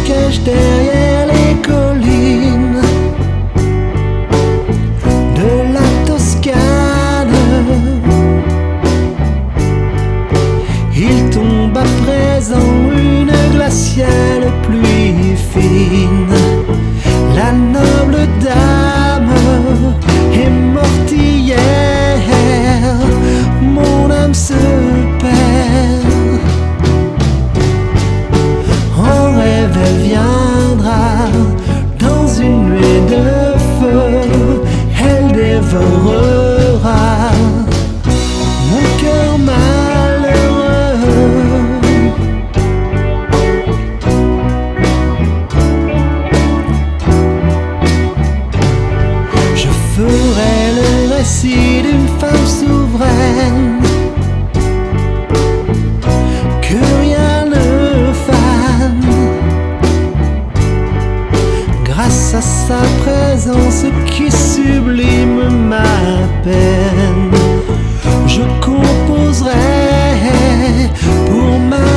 cache derrière les collines de la Toscane. Il tombe à présent une glaciale pluie fine. La noble dame est morte hier, mon âme se perd. En rêve elle viendra dans une nuée de feu, elle dévorera mon cœur malheureux. Je ferai le récit d'une femme souveraine que rien ne fane. Grâce à sa présence qui sublime ma peine, je composerai pour ma